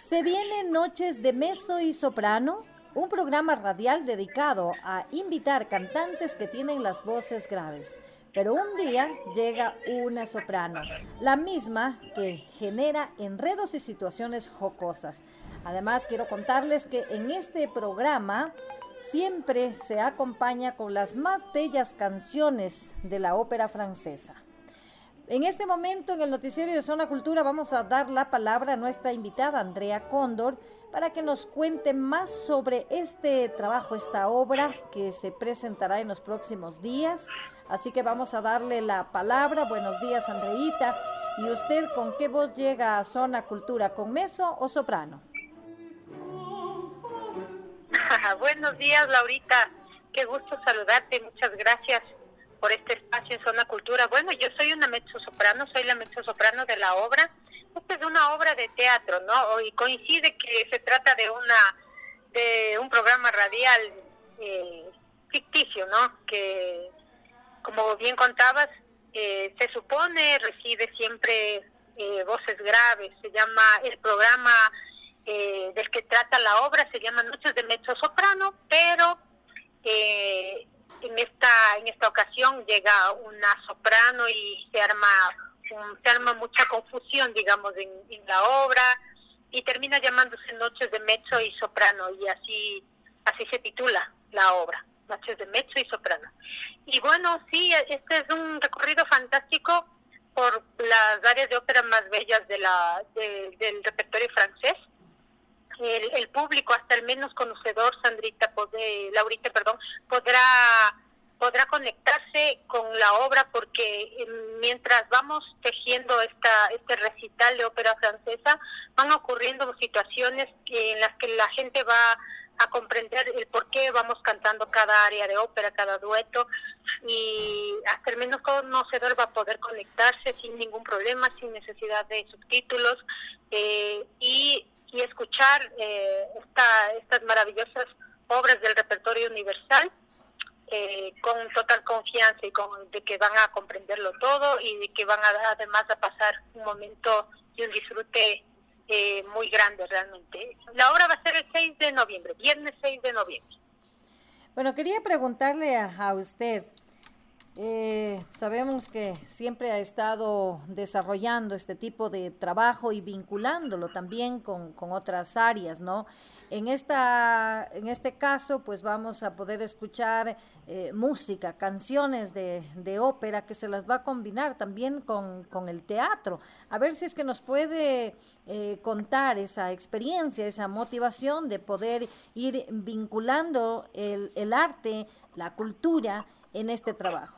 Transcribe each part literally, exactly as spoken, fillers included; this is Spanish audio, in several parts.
Se vienen Noches de Mezzo y Soprano, un programa radial dedicado a invitar cantantes que tienen las voces graves. Pero un día llega una soprano, la misma que genera enredos y situaciones jocosas. Además, quiero contarles que en este programa siempre se acompaña con las más bellas canciones de la ópera francesa. En este momento, en el noticiero de Zona Cultura, vamos a dar la palabra a nuestra invitada, Andrea Cóndor, para que nos cuente más sobre este trabajo, esta obra que se presentará en los próximos días. Así que vamos a darle la palabra. Buenos días, Andreita. ¿Y usted con qué voz llega a Zona Cultura? ¿Con mezzo o soprano? Buenos días, Laurita. Qué gusto saludarte. Muchas gracias por este espacio en Zona Cultura. Bueno, yo soy una mezzosoprano, soy la mezzosoprano de la obra. Esta es una obra de teatro, ¿no? Y coincide que se trata de una de un programa radial eh, ficticio, ¿no? Que, como bien contabas, eh, se supone recibe siempre eh, voces graves. Se llama el programa eh, del que trata la obra, se llama Noches de Mezzosoprano, pero eh, en esta en esta ocasión llega una soprano y se arma un, se arma mucha confusión, digamos, en, en la obra, y termina llamándose Noches de Mezzo y Soprano, y así así se titula la obra, Noches de Mezzo y Soprano. Y bueno, sí, este es un recorrido fantástico por las áreas de ópera más bellas de la de, del repertorio francés. El, el público, hasta el menos conocedor, Sandrita, pode, Laurita, perdón, podrá podrá conectarse con la obra, porque eh, mientras vamos tejiendo esta este recital de ópera francesa, van ocurriendo situaciones en las que la gente va a comprender el por qué vamos cantando cada área de ópera, cada dueto, y hasta el menos conocedor va a poder conectarse sin ningún problema, sin necesidad de subtítulos, eh, y y escuchar eh, esta, estas maravillosas obras del repertorio universal eh, con total confianza, y con de que van a comprenderlo todo, y de que van a además a pasar un momento y un disfrute eh, muy grande realmente. La obra va a ser el seis de noviembre, viernes seis de noviembre. Bueno, quería preguntarle a, a usted, Eh, sabemos que siempre ha estado desarrollando este tipo de trabajo y vinculándolo también con, con otras áreas, ¿no? En esta, en este caso, pues vamos a poder escuchar eh, música, canciones de, de ópera que se las va a combinar también con, con el teatro. A ver si es que nos puede eh, contar esa experiencia, esa motivación de poder ir vinculando el, el arte, la cultura en este trabajo.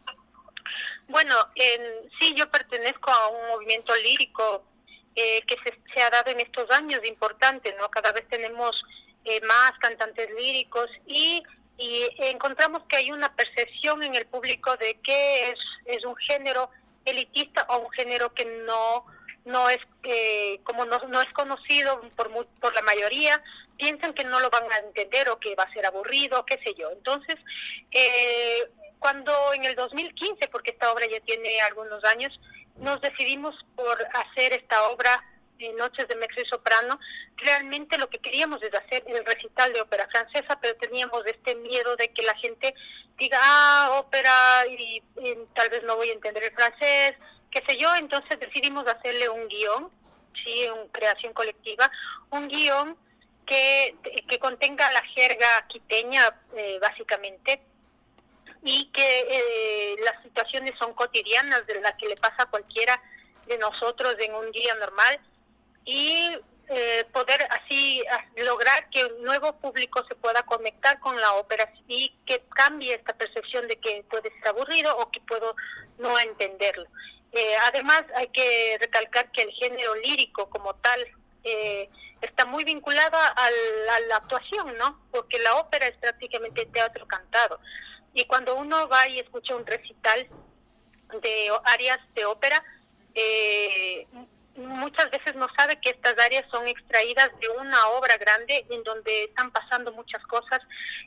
Bueno, en, sí, yo pertenezco a un movimiento lírico eh, que se, se ha dado en estos años importante, ¿no? Cada vez tenemos eh, más cantantes líricos, y, y encontramos que hay una percepción en el público de que es, es un género elitista, o un género que no no es eh, como no, no es conocido por muy, por la mayoría. Piensan que no lo van a entender, o que va a ser aburrido, qué sé yo. Entonces, eh, cuando en el dos mil quince, porque esta obra ya tiene algunos años, nos decidimos por hacer esta obra, eh, Noches de Mezzo y Soprano, realmente lo que queríamos es hacer el recital de ópera francesa, pero teníamos este miedo de que la gente diga, ah, ópera, y, y tal vez no voy a entender el francés, qué sé yo. Entonces decidimos hacerle un guión, sí, en creación colectiva, un guión que, que contenga la jerga quiteña, eh, básicamente, y que eh, las situaciones son cotidianas, de las que le pasa a cualquiera de nosotros en un día normal, y eh, poder así lograr que un nuevo público se pueda conectar con la ópera, y que cambie esta percepción de que puede ser aburrido o que puedo no entenderlo. Eh, además, hay que recalcar que el género lírico como tal eh, está muy vinculado a la, a la actuación, ¿no? Porque la ópera es prácticamente teatro cantado. Y cuando uno va y escucha un recital de áreas de ópera, eh, muchas veces no sabe que estas áreas son extraídas de una obra grande en donde están pasando muchas cosas,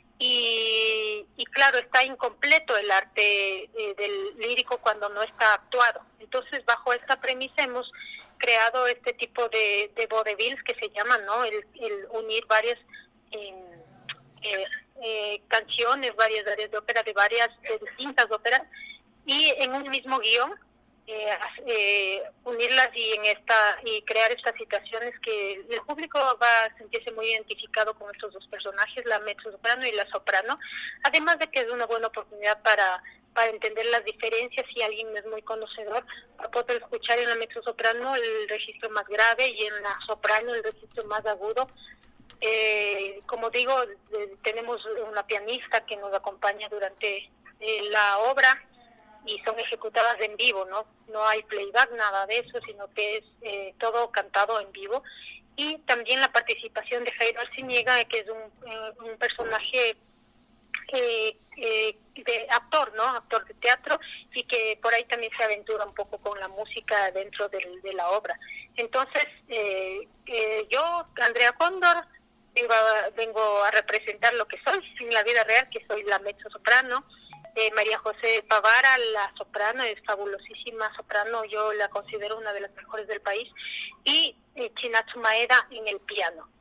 y, y claro, está incompleto el arte eh, del lírico cuando no está actuado. Entonces, bajo esta premisa hemos creado este tipo de, de vaudevilles que se llaman, ¿no? El, el unir varias eh, eh, eh, canciones, varias áreas de ópera, de varias, de distintas óperas, y en un mismo guión, eh, eh, unirlas y en esta y crear estas situaciones que el público va a sentirse muy identificado con estos dos personajes, la mezzosoprano y la soprano, además de que es una buena oportunidad para para entender las diferencias si alguien es muy conocedor, para poder escuchar en la mezzosoprano el registro más grave y en la soprano el registro más agudo. Eh, como digo, eh, tenemos una pianista que nos acompaña durante eh, la obra y son ejecutadas en vivo, ¿no? No hay playback, nada de eso, sino que es eh, todo cantado en vivo. Y también la participación de Jairo Arciniega, que es un, eh, un personaje Eh, eh, de actor, ¿no? Actor de teatro, y que por ahí también se aventura un poco con la música dentro del, de la obra. Entonces, eh, eh, yo, Andrea Cóndor, vengo a, vengo a representar lo que soy en la vida real, que soy la mezzosoprano. Eh, María José Pavara, la soprano, es fabulosísima soprano, yo la considero una de las mejores del país, y eh, Chinatsu Maeda en el piano.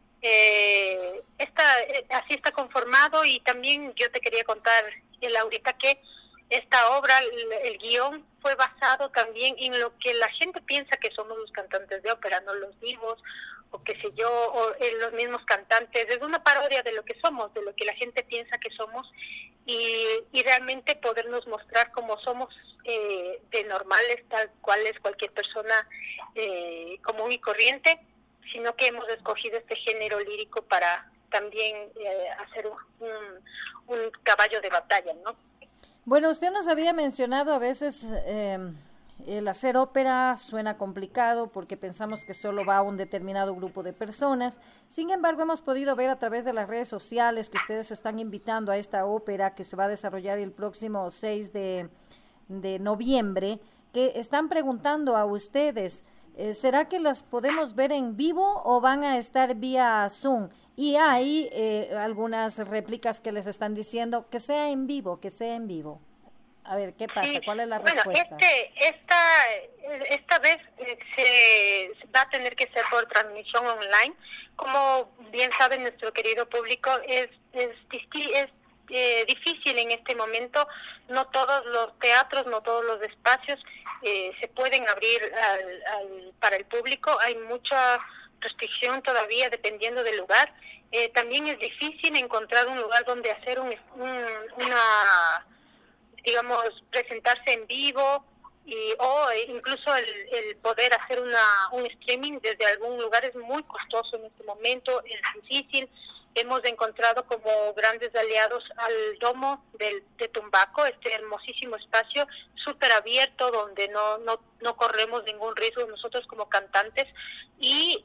Eh, esta, eh, así está conformado. Y también yo te quería contar, eh, Laurita, que esta obra, el, el guión fue basado también en lo que la gente piensa que somos los cantantes de ópera, no los vivos, o qué sé yo, o eh, los mismos cantantes. Es una parodia de lo que somos, de lo que la gente piensa que somos, y, y realmente podernos mostrar como somos, eh, de normales, tal cual es cualquier persona eh, común y corriente, sino que hemos escogido este género lírico para también eh, hacer un, un, un caballo de batalla, ¿no? Bueno, usted nos había mencionado a veces eh, el hacer ópera suena complicado porque pensamos que solo va a un determinado grupo de personas. Sin embargo, hemos podido ver a través de las redes sociales que ustedes están invitando a esta ópera que se va a desarrollar el próximo seis de, de noviembre, que están preguntando a ustedes, Eh, ¿será que las podemos ver en vivo o van a estar vía Zoom? Y hay eh, algunas réplicas que les están diciendo que sea en vivo, que sea en vivo. A ver, ¿qué pasa? Sí, ¿Cuál es la bueno, respuesta? Este, esta, esta vez eh, se va a tener que ser por transmisión online. Como bien sabe nuestro querido público, es, es, es eh, difícil en este momento. No todos los teatros, no todos los espacios eh, se pueden abrir al, al, para el público. Hay mucha restricción todavía dependiendo del lugar. Eh, también es difícil encontrar un lugar donde hacer un, un, una, digamos, presentarse en vivo, y o incluso el, el poder hacer una un streaming desde algún lugar es muy costoso en este momento, es difícil. Hemos encontrado como grandes aliados al Domo del, de Tumbaco, este hermosísimo espacio súper abierto donde no, no, no corremos ningún riesgo nosotros como cantantes, y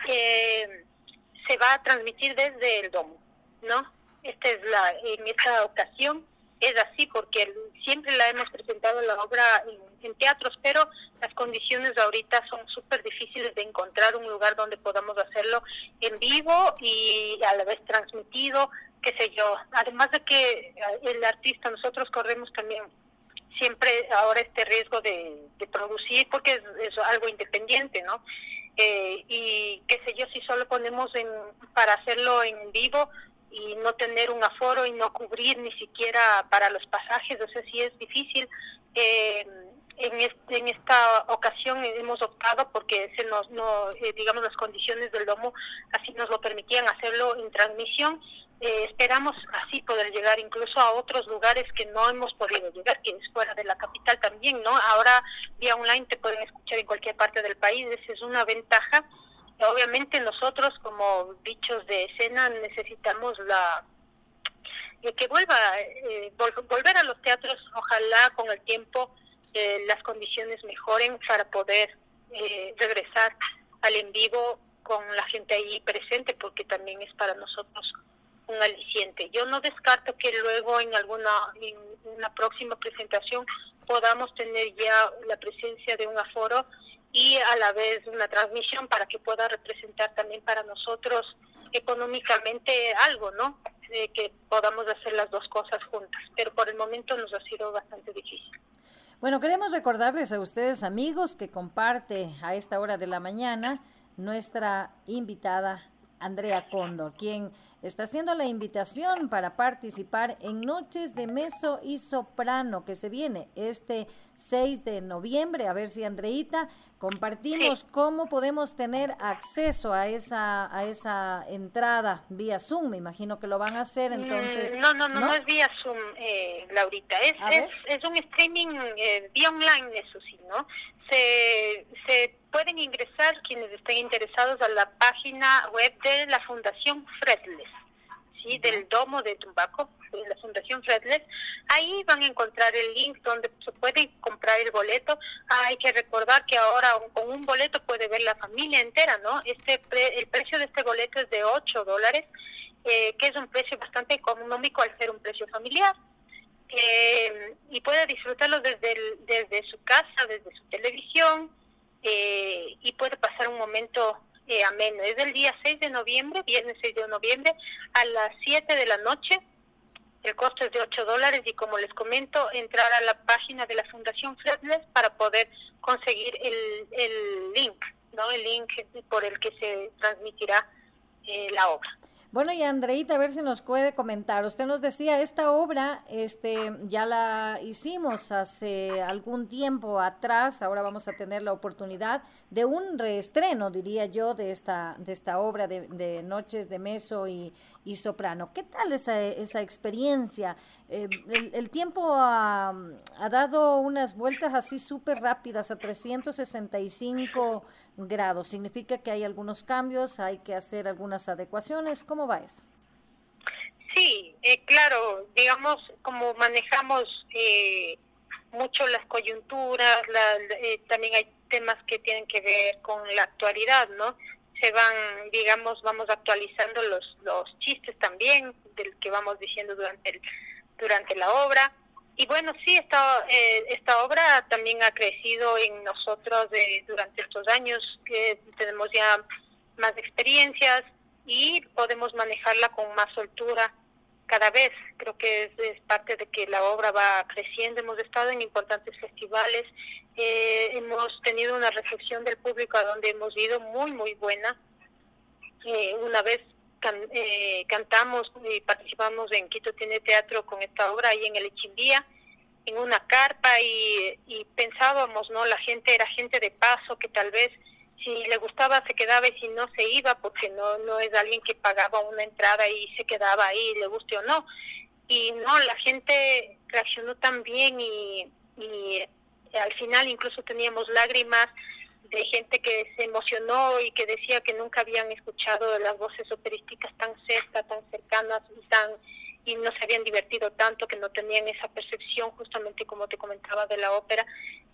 eh, se va a transmitir desde el Domo, ¿no? Esta es la, en esta ocasión es así porque siempre la hemos presentado la obra en, en teatros, pero las condiciones ahorita son súper difíciles de encontrar un lugar donde podamos hacerlo en vivo y a la vez transmitido, qué sé yo. Además de que el artista, nosotros corremos también siempre ahora este riesgo de, de producir, porque es, es algo independiente, ¿no? Eh, y qué sé yo, si solo ponemos en para hacerlo en vivo y no tener un aforo y no cubrir ni siquiera para los pasajes, o sea, sí es difícil. Eh, en, este, en esta ocasión hemos optado porque se nos, no, eh, digamos, las condiciones del domo así nos lo permitían hacerlo en transmisión. Eh, esperamos así poder llegar incluso a otros lugares que no hemos podido llegar, que es fuera de la capital también, ¿no? Ahora vía online te pueden escuchar en cualquier parte del país, esa es una ventaja. Obviamente nosotros como bichos de escena necesitamos la eh, que vuelva eh, vol volver a los teatros, ojalá con el tiempo eh, las condiciones mejoren para poder eh, regresar al en vivo con la gente ahí presente, porque también es para nosotros un aliciente. Yo no descarto que luego en alguna en una próxima presentación podamos tener ya la presencia de un aforo y a la vez una transmisión para que pueda representar también para nosotros económicamente algo, ¿no? Eh, que podamos hacer las dos cosas juntas, pero por el momento nos ha sido bastante difícil. Bueno, queremos recordarles a ustedes, amigos, que comparte a esta hora de la mañana nuestra invitada Andrea Cóndor, quien está haciendo la invitación para participar en Noches de Mezzo y Soprano, que se viene este seis de noviembre. A ver si, Andreita, compartimos Sí. cómo podemos tener acceso a esa a esa entrada vía Zoom. Me imagino que lo van a hacer, entonces... Mm, No, no, no, ¿No? no es vía Zoom, eh, Laurita. Es, A es, ver. es un streaming eh, vía online, eso sí, ¿no? Se, se pueden ingresar quienes estén interesados a la página web de la Fundación Fretless, ¿sí? Del Domo de Tumbaco, de la Fundación Fretless. Ahí van a encontrar el link donde se puede comprar el boleto. Ah, hay que recordar que ahora con un boleto puede ver la familia entera, ¿no? Este pre, el precio de este boleto es de ocho dólares. Eh, que es un precio bastante económico al ser un precio familiar, eh, y puede disfrutarlo desde, el, desde su casa, desde su televisión, eh, y puede pasar un momento eh, ameno. Es del día seis de noviembre, viernes seis de noviembre, a las siete de la noche. El costo es de ocho dólares y, como les comento, entrar a la página de la Fundación Fretless para poder conseguir el, el link, ¿no? El link por el que se transmitirá eh, la obra. Bueno, y Andreita, a ver si nos puede comentar. Usted nos decía, esta obra este, ya la hicimos hace algún tiempo atrás, ahora vamos a tener la oportunidad de un reestreno, diría yo, de esta de esta obra de, de Noches de Mezzo y, y Soprano. ¿Qué tal esa, esa experiencia? Eh, el, el tiempo ha, ha dado unas vueltas así súper rápidas a trescientos sesenta y cinco grados. Significa que hay algunos cambios, hay que hacer algunas adecuaciones. ¿Cómo va eso? Sí, eh, claro, digamos, como manejamos eh, mucho las coyunturas, la, eh, también hay temas que tienen que ver con la actualidad, ¿no? Se van, digamos, vamos actualizando los los chistes también, del que vamos diciendo durante el, durante la obra. Y bueno, sí, esta, eh, esta obra también ha crecido en nosotros eh, durante estos años, que tenemos ya más experiencias y podemos manejarla con más soltura cada vez. Creo que es, es parte de que la obra va creciendo. Hemos estado en importantes festivales, eh, hemos tenido una recepción del público a donde hemos ido muy, muy buena. Eh, una vez can, eh, cantamos y participamos en Quito Tiene Teatro con esta obra ahí en el Echimbía, en una carpa, y, y pensábamos, ¿no? La gente era gente de paso que tal vez si le gustaba se quedaba y si no se iba, porque no no es alguien que pagaba una entrada y se quedaba ahí, le guste o no. Y no, la gente reaccionó tan bien y, y al final incluso teníamos lágrimas de gente que se emocionó y que decía que nunca habían escuchado las voces operísticas tan cerca, tan cercanas y tan y no se habían divertido tanto, que no tenían esa percepción, justamente como te comentaba, de la ópera.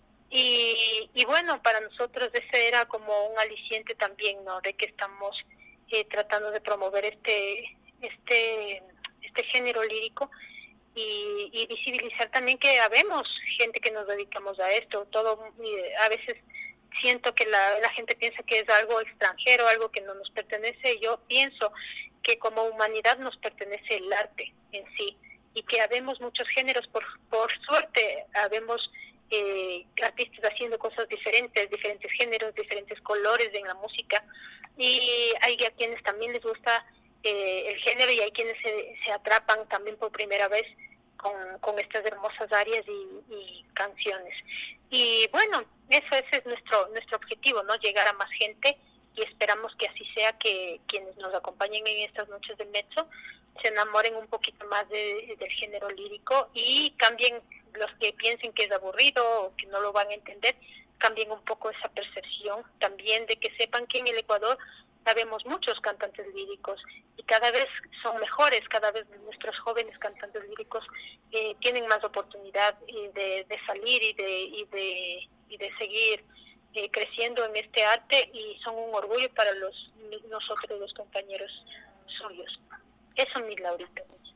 Y, y bueno, para nosotros ese era como un aliciente también, ¿no? De que estamos eh, tratando de promover este este este género lírico y, y visibilizar también que habemos gente que nos dedicamos a esto. Todo eh, a veces siento que la, la gente piensa que es algo extranjero, algo que no nos pertenece. Yo pienso que como humanidad nos pertenece el arte en sí y que habemos muchos géneros, por por suerte, habemos Eh, artistas haciendo cosas diferentes, diferentes géneros, diferentes colores en la música, y hay a quienes también les gusta eh, el género y hay quienes se, se atrapan también por primera vez con, con estas hermosas arias y, y canciones. Y bueno, eso ese es nuestro nuestro objetivo, ¿no? Llegar a más gente, y esperamos que así sea, que quienes nos acompañen en estas noches de mezzo se enamoren un poquito más de, del género lírico y cambien, los que piensen que es aburrido o que no lo van a entender, cambien un poco esa percepción también, de que sepan que en el Ecuador sabemos muchos cantantes líricos y cada vez son mejores, cada vez nuestros jóvenes cantantes líricos eh, tienen más oportunidad eh, de, de salir y de, y de, y de seguir eh, creciendo en este arte, y son un orgullo para los nosotros los compañeros suyos. Eso, mi Laurita.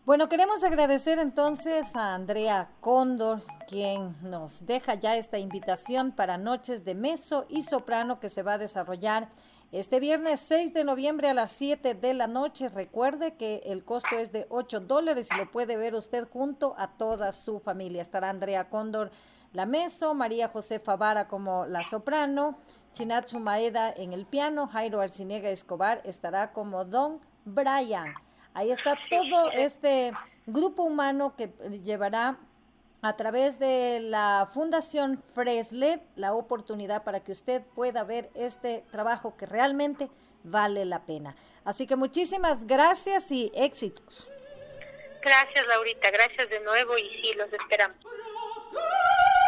Bueno, queremos agradecer entonces a Andrea Cóndor, quien nos deja ya esta invitación para Noches de Mezzo y Soprano que se va a desarrollar este viernes seis de noviembre a las siete de la noche. Recuerde que el costo es de ocho dólares y lo puede ver usted junto a toda su familia. Estará Andrea Cóndor, la mezzo, María José Favara como la soprano, Chinatsu Maeda en el piano, Jairo Arciniega Escobar estará como Don Brian. Ahí está todo este grupo humano que llevará a través de la Fundación Freslet la oportunidad para que usted pueda ver este trabajo que realmente vale la pena. Así que muchísimas gracias y éxitos. Gracias, Laurita, gracias de nuevo y sí, los esperamos.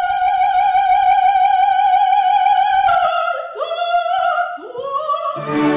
Thank you.